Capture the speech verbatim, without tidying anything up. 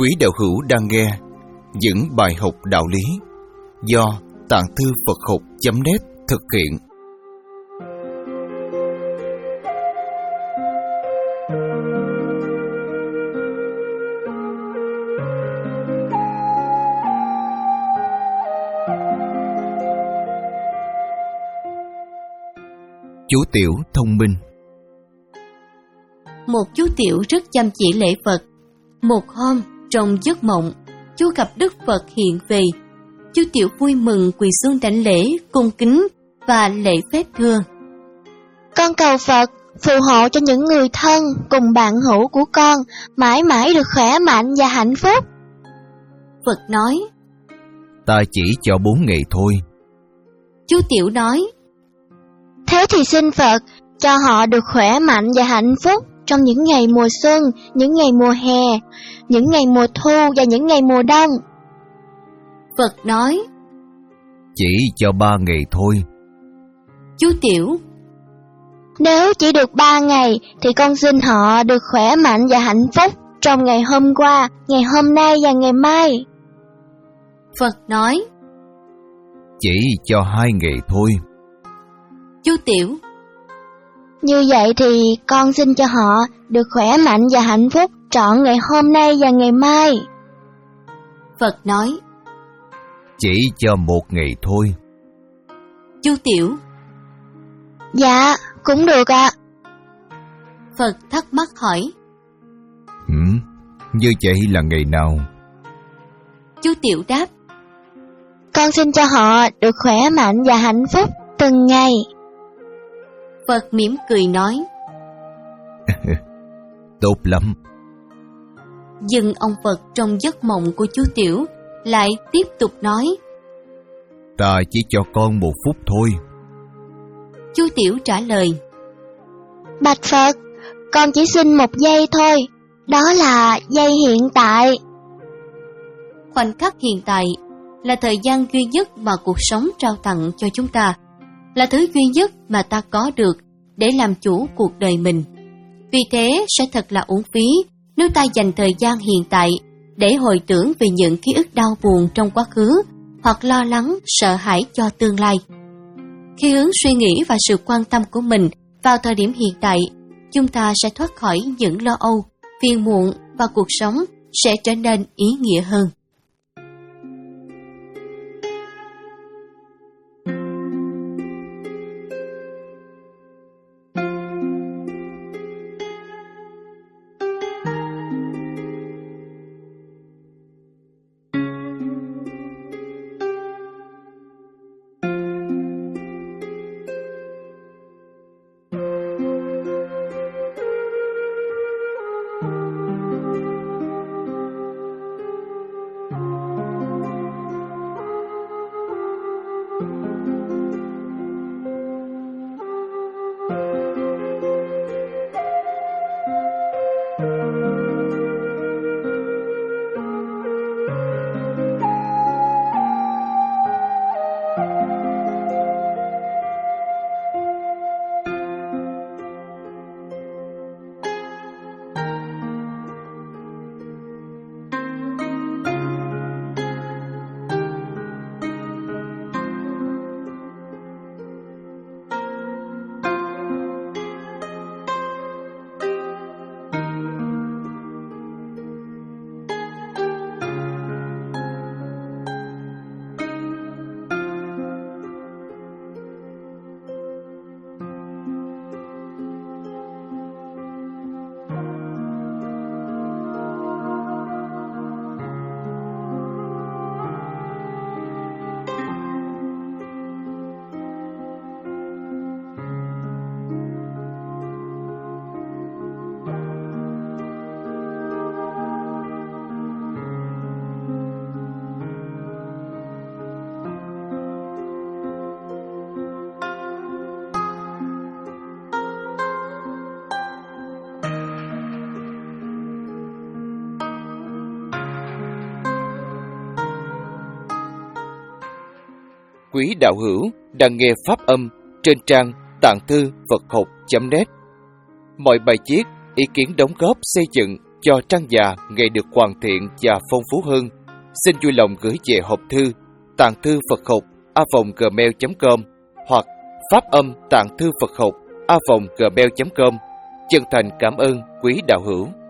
Quý đạo hữu đang nghe những bài học đạo lý do Tạng Thư Phật Học chấm net thực hiện. Chú Tiểu thông minh. Một chú Tiểu rất chăm chỉ lễ Phật. Một hôm, trong giấc mộng, chú gặp Đức Phật hiện về. Chú Tiểu vui mừng quỳ xuống đảnh lễ, cung kính và lễ phép thưa: Con cầu Phật phù hộ cho những người thân cùng bạn hữu của con mãi mãi được khỏe mạnh và hạnh phúc. Phật nói: Ta chỉ cho bốn ngày thôi. Chú Tiểu nói: Thế thì xin Phật cho họ được khỏe mạnh và hạnh phúc trong những ngày mùa xuân, những ngày mùa hè, những ngày mùa thu và những ngày mùa đông. Phật nói: Chỉ cho ba ngày thôi. Chú Tiểu: Nếu chỉ được ba ngày thì con xin họ được khỏe mạnh và hạnh phúc trong ngày hôm qua, ngày hôm nay và ngày mai. Phật nói: Chỉ cho hai ngày thôi. Chú Tiểu: Như vậy thì con xin cho họ được khỏe mạnh và hạnh phúc trọn ngày hôm nay và ngày mai. Phật nói: Chỉ cho một ngày thôi. Chú Tiểu: Dạ, cũng được ạ. À. Phật thắc mắc hỏi: Ừ, như vậy là ngày nào? Chú Tiểu đáp: Con xin cho họ được khỏe mạnh và hạnh phúc từng ngày. Phật mỉm cười nói: Tốt lắm. Dừng ông Phật trong giấc mộng của chú Tiểu lại tiếp tục nói: Ta chỉ cho con một phút thôi. Chú Tiểu trả lời: Bạch Phật, con chỉ xin một giây thôi. Đó là giây hiện tại. Khoảnh khắc hiện tại là thời gian duy nhất mà cuộc sống trao tặng cho chúng ta, là thứ duy nhất mà ta có được để làm chủ cuộc đời mình. Vì thế sẽ thật là uổng phí nếu ta dành thời gian hiện tại để hồi tưởng về những ký ức đau buồn trong quá khứ hoặc lo lắng, sợ hãi cho tương lai. Khi hướng suy nghĩ và sự quan tâm của mình vào thời điểm hiện tại, chúng ta sẽ thoát khỏi những lo âu, phiền muộn và cuộc sống sẽ trở nên ý nghĩa hơn. Quý đạo hữu đang nghe pháp âm trên trang tạng thư Phật học chấm net. Mọi bài viết, ý kiến đóng góp xây dựng cho Trang Già ngày được hoàn thiện và phong phú hơn, xin vui lòng gửi về hộp thư tạng thư Phật học a còng gmail chấm com hoặc phát âm tạng thư Phật học a còng gmail chấm com. Chân thành cảm ơn quý đạo hữu.